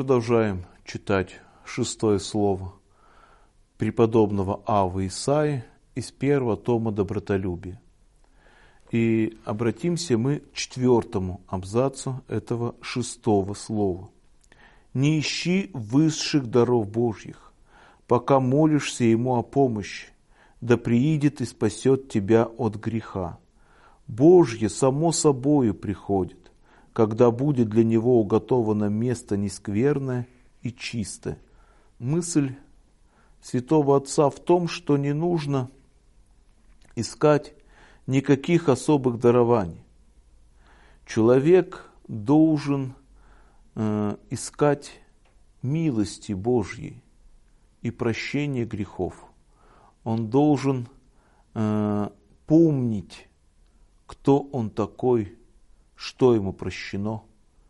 продолжаем читать 6 слово преподобного Аввы Исаии из 1 тома «Добротолюбие». И обратимся мы к 4 абзацу этого 6 слова. «Не ищи высших даров Божьих, пока молишься Ему о помощи, да приидет и спасет тебя от греха. Божье само собою приходит, когда будет для него уготовано место нескверное и чистое». Мысль святого Отца в том, что не нужно искать никаких особых дарований. Человек должен искать милости Божьей и прощения грехов. Он должен помнить, кто он такой, что ему прощено.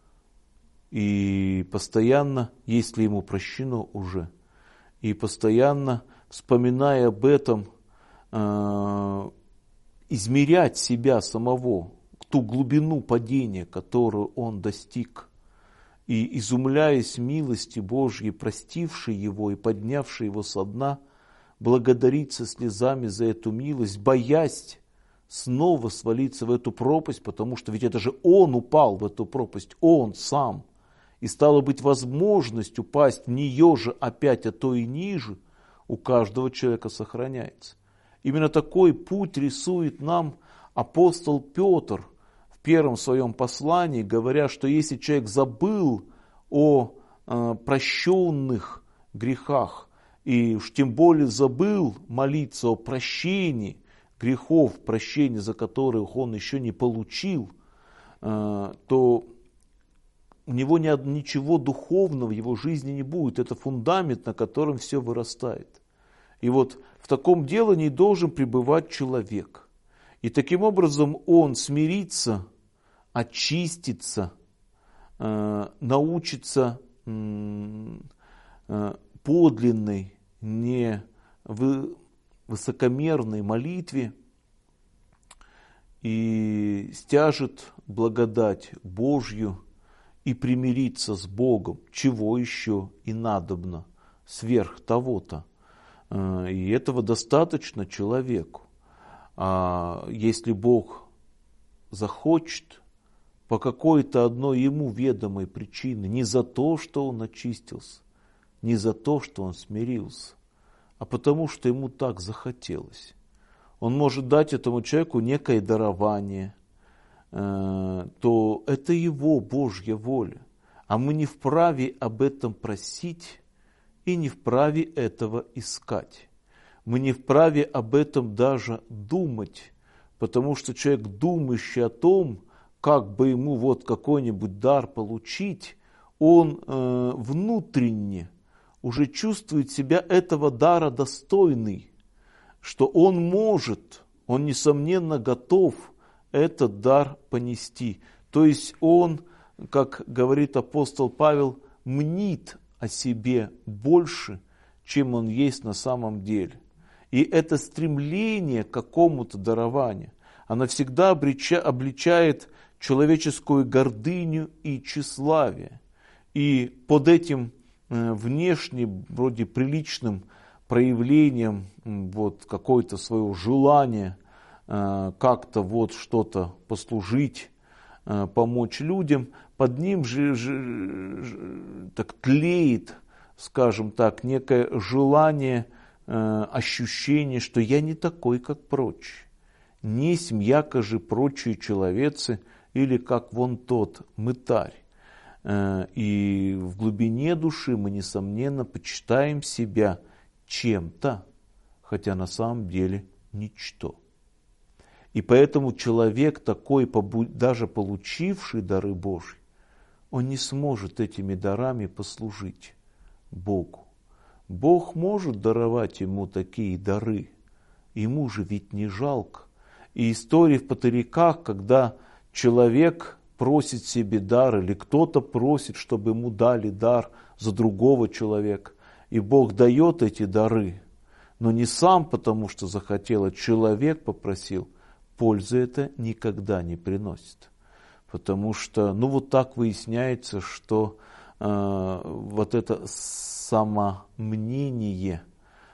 И постоянно, если ему прощено уже, и постоянно, вспоминая об этом, измерять себя самого, ту глубину падения, которую он достиг, и изумляясь милости Божьей, простившей его и поднявшей его со дна, благодарить со слезами за эту милость, боясь снова свалиться в эту пропасть, потому что ведь это же он упал в эту пропасть, он сам. И стало быть, возможность упасть в нее же опять, а то и ниже, у каждого человека сохраняется. Именно такой путь рисует нам апостол Петр в первом своем послании, говоря, что если человек забыл о прощенных грехах, и уж тем более забыл молиться о прощении грехов, прощения, за которых он еще не получил, то у него ничего духовного в его жизни не будет. Это фундамент, на котором все вырастает. И вот в таком делании должен пребывать человек. И таким образом он смирится, очистится, научится подлинной, не высокомерной молитве и стяжет благодать Божью и примириться с Богом, чего еще и надобно, сверх того-то. И этого достаточно человеку. А если Бог захочет, по какой-то одной ему ведомой причине, не за то, что он очистился, не за то, что он смирился, а потому что ему так захотелось. Он может дать этому человеку некое дарование, то это его Божья воля. А мы не вправе об этом просить и не вправе этого искать. Мы не вправе об этом даже думать, потому что человек, думающий о том, как бы ему вот какой-нибудь дар получить, он внутренне уже чувствует себя этого дара достойный, что он может, он несомненно готов этот дар понести. То есть он, как говорит апостол Павел, мнит о себе больше, чем он есть на самом деле. И это стремление к какому-то дарованию, оно всегда обличает человеческую гордыню и тщеславие. И под этим внешним, вроде приличным проявлением вот какое-то свое желание как-то вот что-то послужить, помочь людям, под ним же так тлеет, скажем так, некое желание, ощущение, что я не такой, как прочие. Не семьяка же прочие человецы, или как вон тот мытарь. И в глубине души мы, несомненно, почитаем себя чем-то, хотя на самом деле ничто. И поэтому человек такой, даже получивший дары Божьи, он не сможет этими дарами послужить Богу. Бог может даровать ему такие дары, ему же ведь не жалко. И истории в патыриках, когда человек просит себе дар, или кто-то просит, чтобы ему дали дар за другого человека, и Бог дает эти дары, но не сам, потому что захотел, а человек попросил, пользы это никогда не приносит. Потому что, вот так выясняется, что вот это самомнение,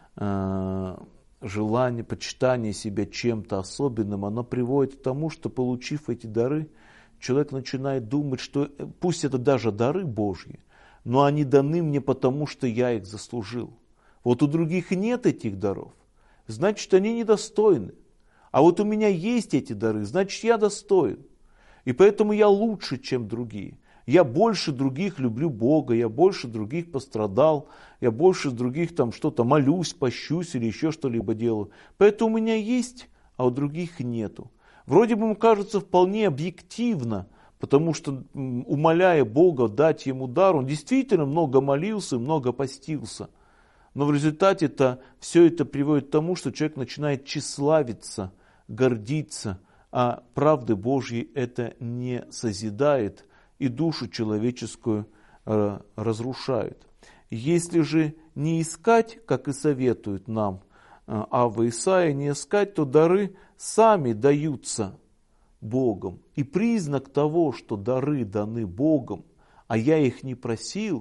желание, почитание себя чем-то особенным, оно приводит к тому, что, получив эти дары, человек начинает думать, что пусть это даже дары Божьи, но они даны мне потому, что я их заслужил. Вот у других нет этих даров, значит, они недостойны. А вот у меня есть эти дары, значит, я достоин. И поэтому я лучше, чем другие. Я больше других люблю Бога, я больше других пострадал, я больше других там что-то молюсь, пощусь или еще что-либо делаю. Поэтому у меня есть, а у других нету. Вроде бы ему кажется вполне объективно, потому что, умоляя Бога дать ему дар, он действительно много молился, много постился. Но в результате-то все это приводит к тому, что человек начинает тщеславиться, гордиться, а правды Божьей это не созидает и душу человеческую разрушает. Если же не искать, как и советует нам Авва и Исаия, не искать, то дары сами даются Богом. И признак того, что дары даны Богом, а я их не просил,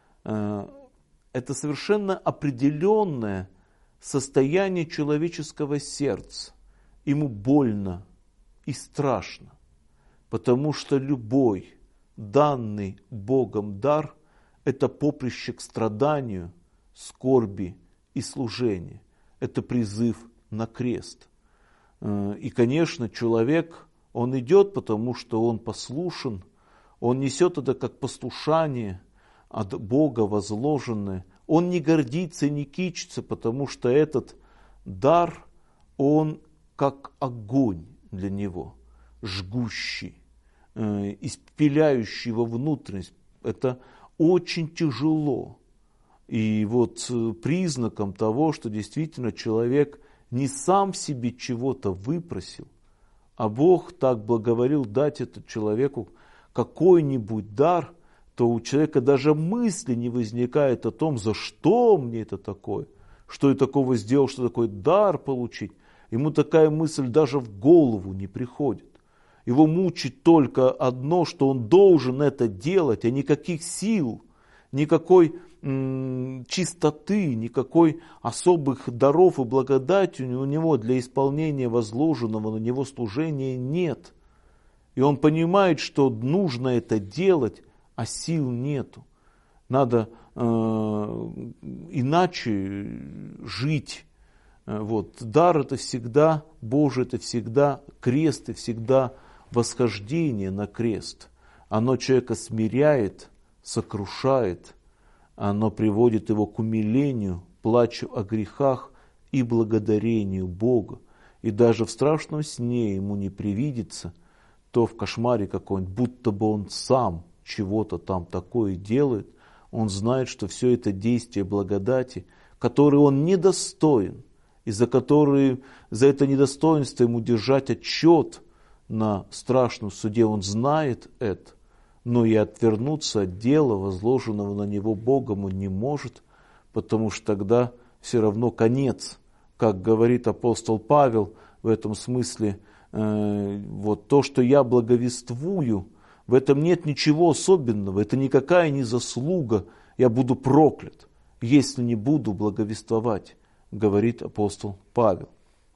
это совершенно определенное состояние человеческого сердца. Ему больно и страшно, потому что любой данный Богом дар – это поприще к страданию, скорби и служению. Это призыв на крест. И, конечно, человек, он идет, потому что он послушен, он несет это как послушание от Бога возложенное. Он не гордится и не кичится, потому что этот дар, он как огонь для него, жгущий, испепеляющий во внутренность. Это очень тяжело. И вот признаком того, что действительно человек не сам себе чего-то выпросил, а Бог так благоволил дать этому человеку какой-нибудь дар, то у человека даже мысли не возникает о том, за что мне это такое, что я такого сделал, что такой дар получить. Ему такая мысль даже в голову не приходит. Его мучит только одно, что он должен это делать, а никаких сил, никакой чистоты, никакой особых даров и благодати у него для исполнения возложенного на него служения нет. И он понимает, что нужно это делать, а сил нету. Надо иначе жить. Вот. Дар это всегда Божий, это всегда крест и всегда восхождение на крест. Оно человека смиряет, сокрушает, оно приводит его к умилению, плачу о грехах и благодарению Бога. И даже в страшном сне ему не привидится, то в кошмаре какой-нибудь, будто бы он сам чего-то там такое делает, он знает, что все это действие благодати, которое он недостоин, и за это недостоинство ему держать отчет на страшном суде, он знает это, но и отвернуться от дела, возложенного на него Богом, он не может, потому что тогда все равно конец. Как говорит апостол Павел в этом смысле, вот то, что я благовествую, в этом нет ничего особенного, это никакая не заслуга, я буду проклят, если не буду благовествовать, говорит апостол Павел.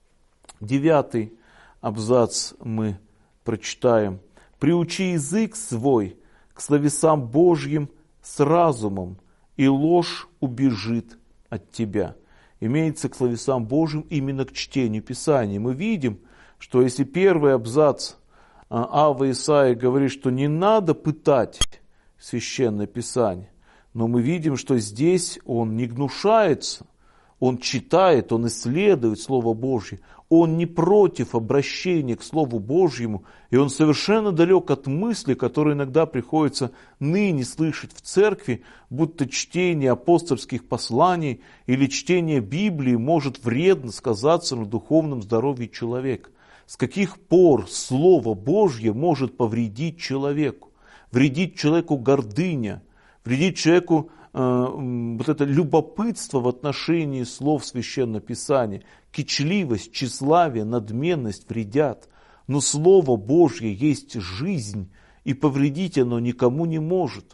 9 абзац мы прочитаем. «Приучи язык свой к словесам Божьим с разумом, и ложь убежит от тебя». Имеется к словесам Божьим именно к чтению Писания. Мы видим, что если первый абзац Авва Исаия говорит, что не надо пытать Священное Писание, но мы видим, что здесь он не гнушается, он читает, он исследует Слово Божье, он не против обращения к Слову Божьему, и он совершенно далек от мысли, которые иногда приходится ныне слышать в церкви, будто чтение апостольских посланий или чтение Библии может вредно сказаться на духовном здоровье человека. С каких пор Слово Божье может повредить человеку? Вредить человеку гордыня, вредить человеку вот это любопытство в отношении слов Священного Писания, кичливость, тщеславие, надменность вредят. Но Слово Божье есть жизнь, и повредить оно никому не может.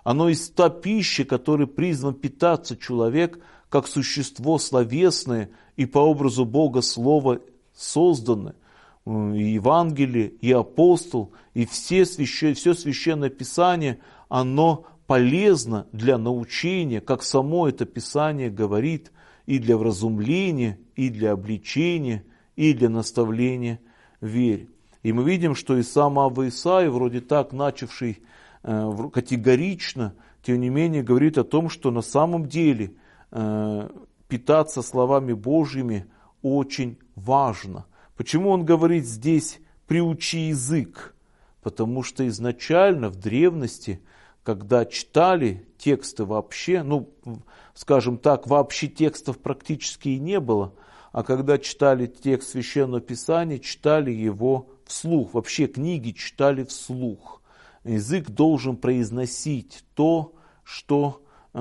Оно есть та пища, которой призван питаться человек, как существо словесное и по образу Бога Слово созданное. И Евангелие, и апостол, и все Священное Писание, оно полезно для научения, как само это Писание говорит, и для вразумления, и для обличения, и для наставления в вере. И мы видим, что и сам Авва Исаия, вроде так начавший категорично, тем не менее говорит о том, что на самом деле питаться словами Божьими очень важно. Почему он говорит здесь «приучи язык»? Потому что изначально в древности, когда читали тексты вообще, скажем так, вообще текстов практически и не было, а когда читали текст Священного Писания, читали его вслух, вообще книги читали вслух. Язык должен произносить то, что,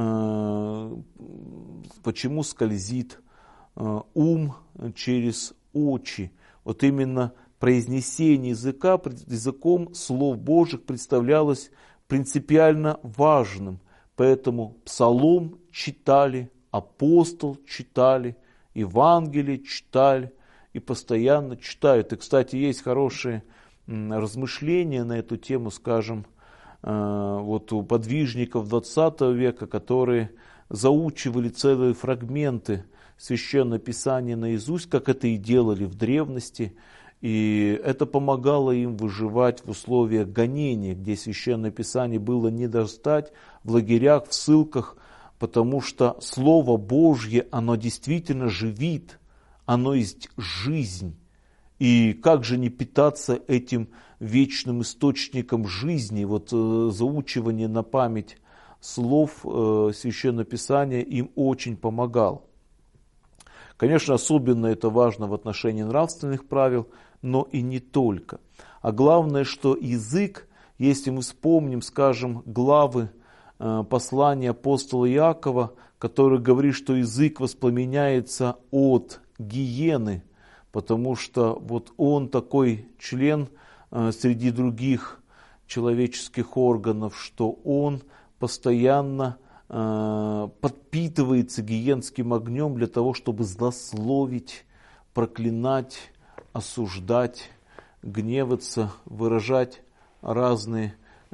почему скользит ум через очи. Вот именно произнесение языка, языком слов Божьих представлялось принципиально важным. Поэтому Псалом читали, апостол читали, Евангелие читали и постоянно читают. И, кстати, есть хорошие размышления на эту тему, скажем, вот у подвижников 20 века, которые заучивали целые фрагменты Священного Писания наизусть, как это и делали в древности. И это помогало им выживать в условиях гонения, где Священное Писание было не достать, в лагерях, в ссылках, потому что Слово Божье, оно действительно живит, оно есть жизнь. И как же не питаться этим вечным источником жизни, вот заучивание на память слов Священного Писания им очень помогало. Конечно, особенно это важно в отношении нравственных правил, но и не только. А главное, что язык, если мы вспомним, скажем, главы послания апостола Иакова, который говорит, что язык воспламеняется от гиены, потому что вот он такой член среди других человеческих органов, что он постоянно подпитывается гиенским огнем для того, чтобы злословить, проклинать, осуждать, гневаться, выражать разные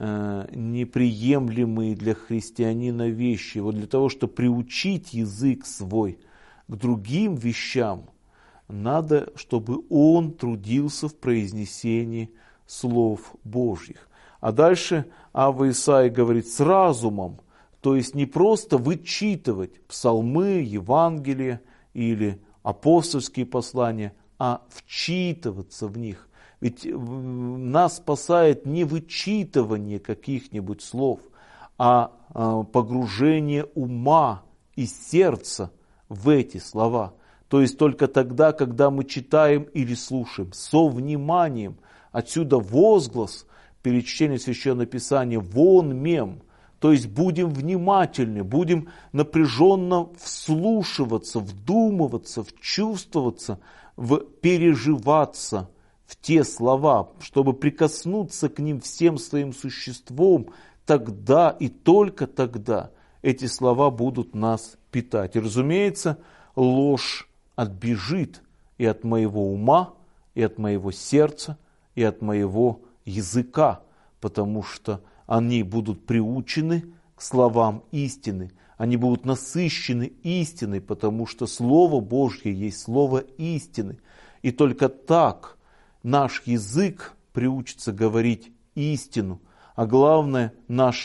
неприемлемые для христианина вещи. Вот для того, чтобы приучить язык свой к другим вещам, надо, чтобы он трудился в произнесении слов Божьих. А дальше Авва Исаия говорит с разумом, то есть не просто вычитывать псалмы, Евангелия или апостольские послания, а вчитываться в них. Ведь нас спасает не вычитывание каких-нибудь слов, а погружение ума и сердца в эти слова. То есть только тогда, когда мы читаем или слушаем со вниманием. Отсюда возглас перед чтением Священного Писания «вон мем». То есть будем внимательны, будем напряженно вслушиваться, вдумываться, вчувствоваться, переживаться в те слова, чтобы прикоснуться к ним всем своим существом. Тогда и только тогда эти слова будут нас питать. И, разумеется, ложь отбежит и от моего ума, и от моего сердца, и от моего языка, потому что они будут приучены к словам истины, они будут насыщены истиной, потому что Слово Божье есть Слово истины. И только так наш язык приучится говорить истину, а главное, наш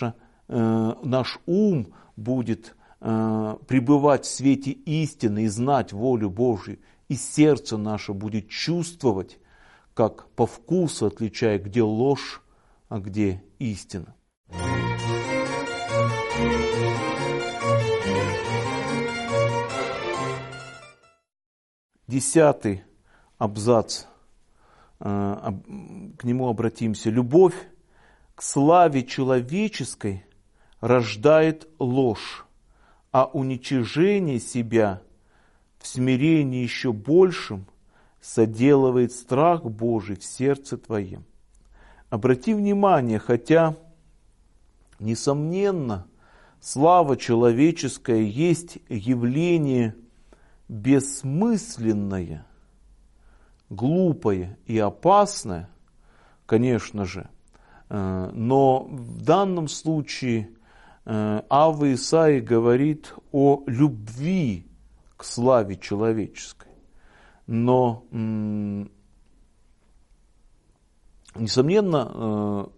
ум будет пребывать в свете истины и знать волю Божью, и сердце наше будет чувствовать, как по вкусу отличая, где ложь, а где истина. Десятый абзац, к нему обратимся. Любовь к славе человеческой рождает ложь, а уничижение себя в смирении еще большим соделывает страх Божий в сердце твоем. Обрати внимание, хотя Несомненно, слава человеческая есть явление бессмысленное, глупое и опасное, конечно же. Но в данном случае Авва Исаия говорит о любви к славе человеческой. Но, несомненно,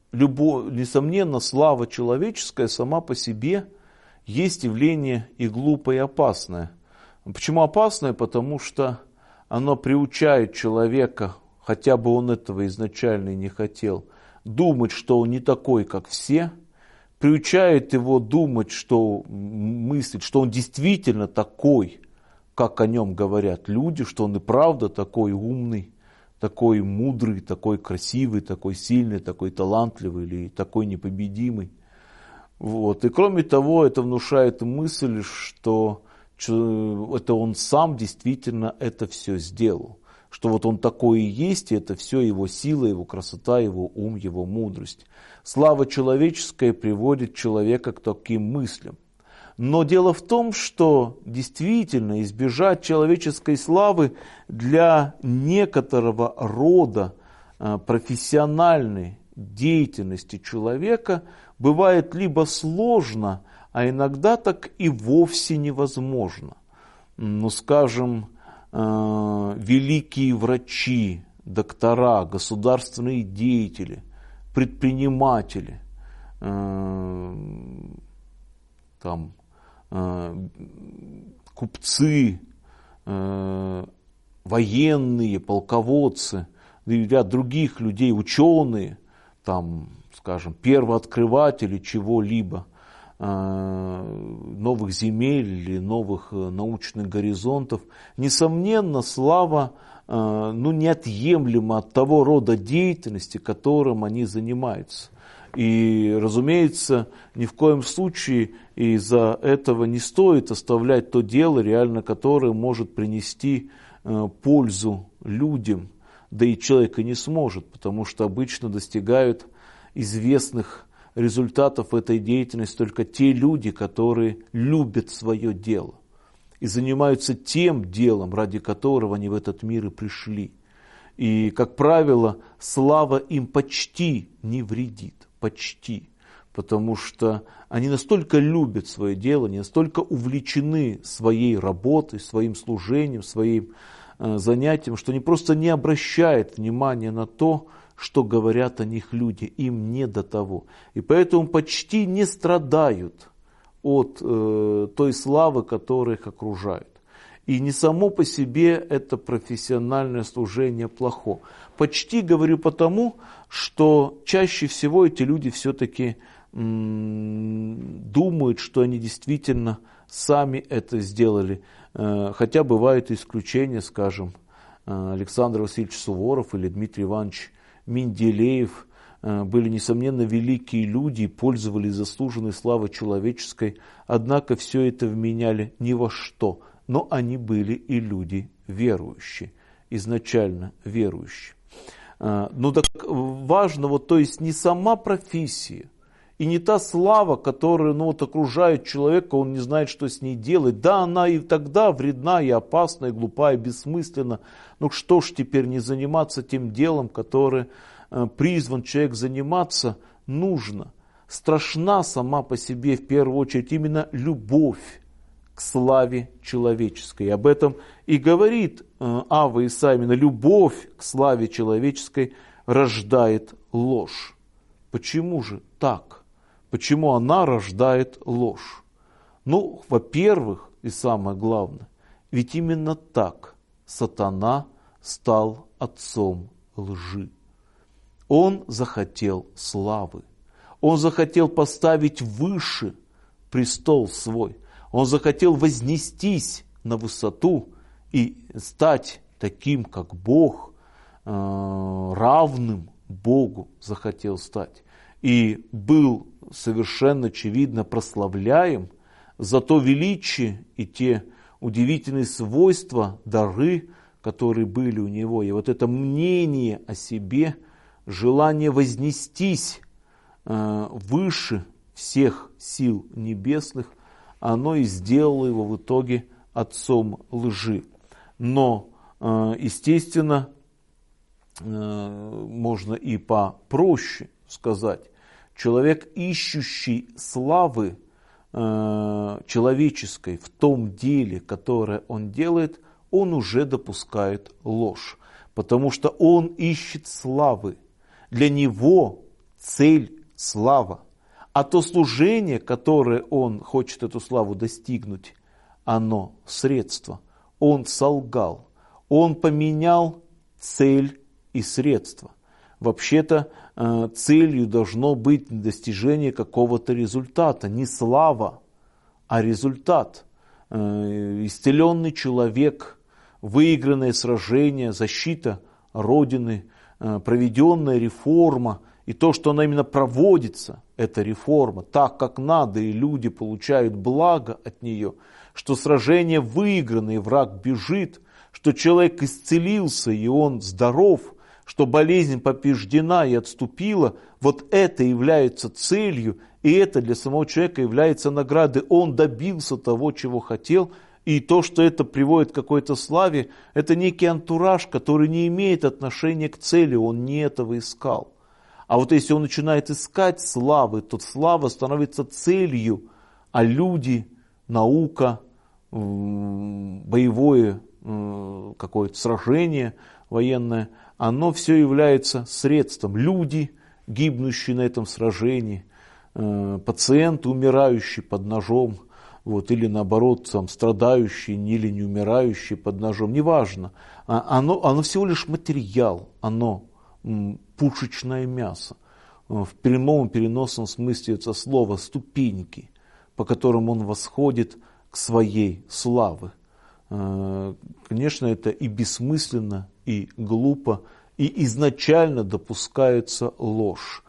слава человеческая сама по себе есть явление и глупое, и опасное. Почему опасное? Потому что оно приучает человека, хотя бы он этого изначально и не хотел, думать, что он не такой, как все, приучает его думать, мыслить, что он действительно такой, как о нем говорят люди, что он и правда такой умный, такой мудрый, такой красивый, такой сильный, такой талантливый или такой непобедимый. И кроме того, это внушает мысль, что это он сам действительно это все сделал. Что вот он такой и есть, и это все его сила, его красота, его ум, его мудрость. Слава человеческая приводит человека к таким мыслям. Но дело в том, что действительно избежать человеческой славы для некоторого рода профессиональной деятельности человека бывает либо сложно, а иногда так и вовсе невозможно. Скажем, великие врачи, доктора, государственные деятели, предприниматели, купцы, военные, полководцы, и ряд других людей, ученые, первооткрыватели чего-либо, новых земель или новых научных горизонтов. Несомненно, слава неотъемлема от того рода деятельности, которым они занимаются. И, разумеется, ни в коем случае из-за этого не стоит оставлять то дело, реально которое может принести пользу людям, да и человек и не сможет, потому что обычно достигают известных результатов этой деятельности только те люди, которые любят свое дело и занимаются тем делом, ради которого они в этот мир и пришли. И, как правило, слава им почти не вредит, почти, потому что они настолько любят свое дело, они настолько увлечены своей работой, своим служением, своим занятием, что они просто не обращают внимания на то, что говорят о них люди, им не до того. И поэтому почти не страдают от той славы, которая их окружает. И не само по себе это профессиональное служение плохо. Почти говорю потому, что чаще всего эти люди все-таки думают, что они действительно сами это сделали. Хотя бывают исключения, скажем, Александр Васильевич Суворов или Дмитрий Иванович Менделеев были, несомненно, великие люди и пользовались заслуженной славой человеческой, однако все это вменяли ни во что, но они были и люди верующие, изначально верующие. Но так важно, то есть не сама профессия, и не та слава, которая окружает человека, он не знает, что с ней делать. Да, она и тогда вредна, и опасна, и глупа, и бессмысленна. Что ж теперь не заниматься тем делом, которое призван человек заниматься, нужно. Страшна сама по себе, в первую очередь, именно любовь к славе человеческой. И об этом и говорит Авва Исаия, именно любовь к славе человеческой рождает ложь. Почему же так? Почему она рождает ложь? Во-первых, и самое главное, ведь именно так сатана стал отцом лжи. Он захотел славы. Он захотел поставить выше престол свой. Он захотел вознестись на высоту и стать таким, как Бог, равным Богу захотел стать. И был совершенно очевидно прославляем за то величие и те удивительные свойства, дары, которые были у него. И это мнение о себе, желание вознестись выше всех сил небесных, оно и сделало его в итоге отцом лжи. Но, естественно, можно и попроще сказать, человек, ищущий славы человеческой в том деле, которое он делает, он уже допускает ложь, потому что он ищет славы. Для него цель – слава. А то служение, которое он хочет эту славу достигнуть, оно средство. Он солгал, он поменял цель и средство. Вообще-то целью должно быть достижение какого-то результата, не слава, а результат. Исцеленный человек, выигранное сражение, защита Родины, проведенная реформа, и то, что она именно проводится, эта реформа, так как надо, и люди получают благо от нее, что сражение выиграно, и враг бежит, что человек исцелился, и он здоров, что болезнь побеждена и отступила, вот это является целью, и это для самого человека является наградой. Он добился того, чего хотел, и то, что это приводит к какой-то славе, это некий антураж, который не имеет отношения к цели, он не этого искал. А вот если он начинает искать славы, то слава становится целью, а люди, наука, боевое какое-то сражение военное, оно все является средством. Люди, гибнущие на этом сражении, пациенты, умирающие под ножом, вот, или наоборот, там, страдающие или не умирающие под ножом, неважно. Оно всего лишь материал, оно пушечное мясо. В прямом и переносном смысле это слово ступеньки, по которым он восходит к своей славе. Конечно, это и бессмысленно, и глупо, и изначально допускается ложь.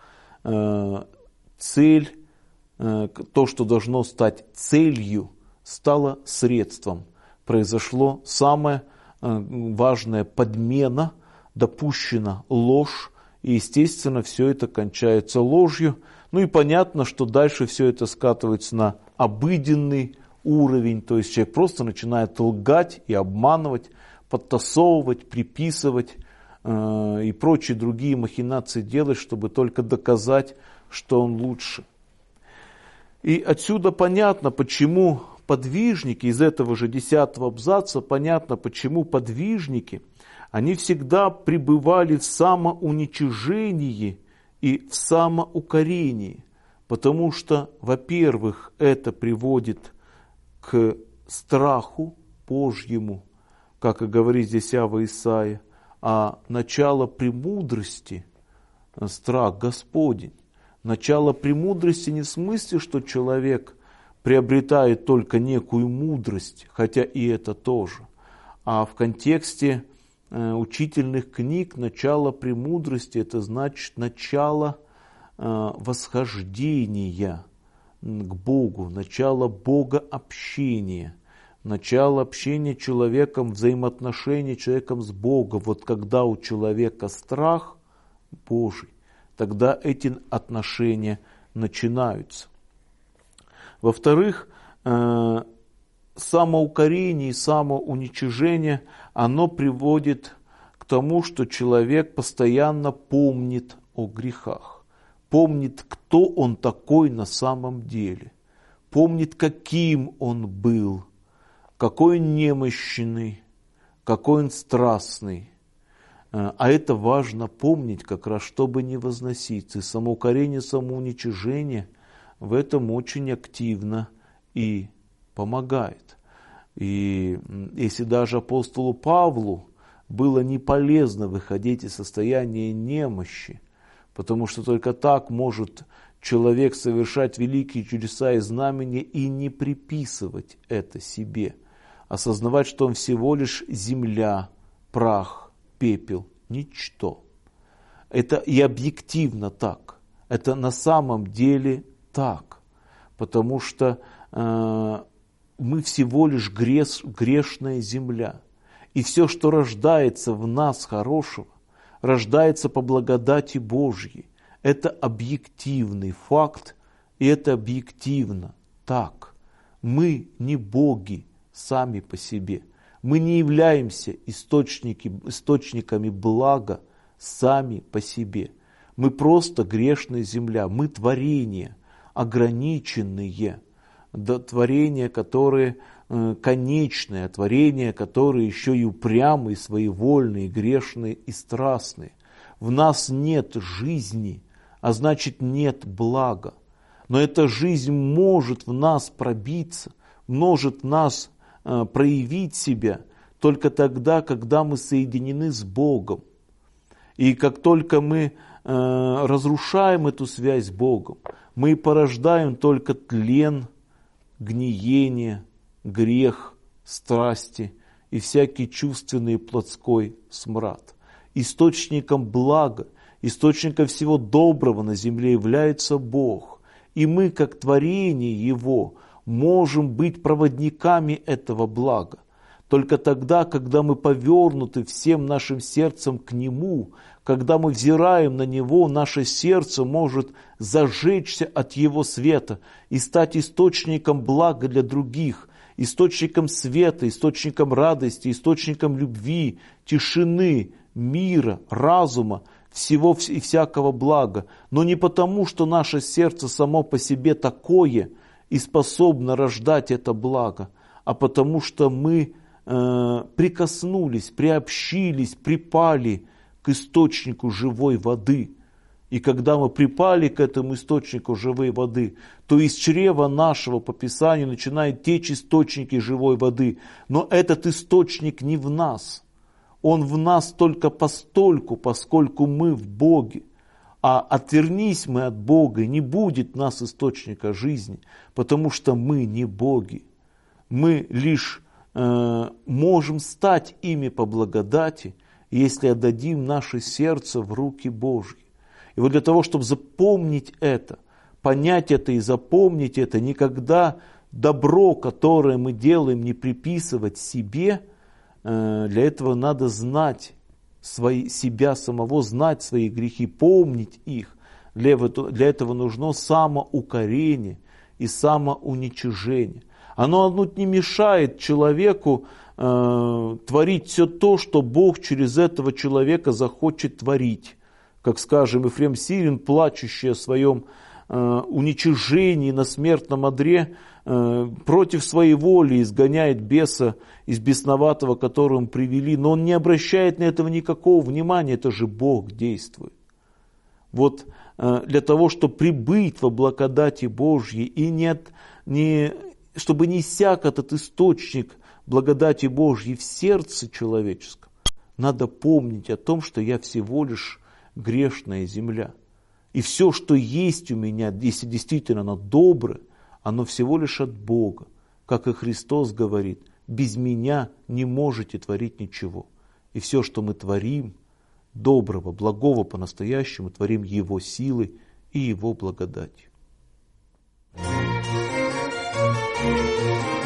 Цель, то, что должно стать целью, стало средством. Произошло самая важная подмена, допущена ложь, и, естественно, все это кончается ложью. Ну и понятно, что дальше все это скатывается на обыденный уровень, то есть человек просто начинает лгать и обманывать, подтасовывать, приписывать и прочие другие махинации делать, чтобы только доказать, что он лучше. И отсюда понятно, почему подвижники, из этого же 10-го абзаца, понятно, почему подвижники, они всегда пребывали в самоуничижении и в самоукорении, потому что, во-первых, это приводит к страху Божьему, как и говорит здесь Ава Исаия, а начало премудрости – страх Господень. Начало премудрости не в смысле, что человек приобретает только некую мудрость, хотя и это тоже, а в контексте учительных книг начало премудрости – это значит начало восхождения к Богу, начало богообщения, начало общения человеком, взаимоотношения человеком с Богом. Вот когда у человека страх Божий, тогда эти отношения начинаются. Во-вторых, самоукорение и самоуничижение, оно приводит к тому, что человек постоянно помнит о грехах. Помнит, кто он такой на самом деле. Помнит, каким он был, какой он немощный, какой он страстный. А это важно помнить как раз, чтобы не возноситься. И самоукорение, самоуничижение в этом очень активно и помогает. И если даже апостолу Павлу было не полезно выходить из состояния немощи, потому что только так может человек совершать великие чудеса и знамения и не приписывать это себе, осознавать, что он всего лишь земля, прах, пепел, ничто. Это и объективно так, это на самом деле так, потому что мы всего лишь грешная земля. И все, что рождается в нас хорошего, рождается по благодати Божьей. Это объективный факт, И это объективно так. Мы не боги сами по себе. Мы не являемся источниками блага сами по себе. Мы просто грешная земля, мы творения, ограниченные, творения, которые конечные, творения, которые еще и упрямые, своевольные, грешные и страстные. В нас нет жизни, а значит нет блага. Но эта жизнь может в нас пробиться, может в нас проявить себя только тогда, когда мы соединены с Богом. И как только мы разрушаем эту связь с Богом, мы порождаем только тлен, гниение, грех, страсти и всякий чувственный плотской смрад. Источником блага, источником всего доброго на земле является Бог. И мы, как творение Его, можем быть проводниками этого блага. Только тогда, когда мы повернуты всем нашим сердцем к Нему, когда мы взираем на Него, наше сердце может зажечься от Его света и стать источником блага для других, источником света, источником радости, источником любви, тишины, мира, разума, всего и всякого блага. Но не потому, что наше сердце само по себе такое и способно рождать это благо, а потому что мы прикоснулись, приобщились, припали к источнику живой воды. И когда мы припали к этому источнику живой воды, то из чрева нашего по Писанию начинают течь источники живой воды. Но этот источник не в нас. Он в нас только постольку, поскольку мы в Боге. А отвернись мы от Бога, не будет в нас источника жизни, потому что мы не боги. Мы лишь можем стать ими по благодати, если отдадим наше сердце в руки Божьи. И вот для того, чтобы запомнить это, понять это и запомнить это, никогда добро, которое мы делаем, не приписывать себе, для этого надо знать себя самого, знать свои грехи, помнить их. Для этого нужно самоукорение и самоуничижение. Оно не мешает человеку творить все то, что Бог через этого человека захочет творить. Как, скажем, Ефрем Сирин, плачущий о своем уничижении на смертном одре, против своей воли изгоняет беса из бесноватого, которого им привели, но он не обращает на этого никакого внимания, это же Бог действует. Вот для того, чтобы прибыть во благодати Божьей и чтобы не иссяк этот источник благодати Божьей в сердце человеческом, надо помнить о том, что я всего лишь грешная земля. И все, что есть у меня, если действительно оно доброе, оно всего лишь от Бога. Как и Христос говорит, без меня не можете творить ничего. И все, что мы творим, доброго, благого по-настоящему, творим Его силой и Его благодатью. Thank you.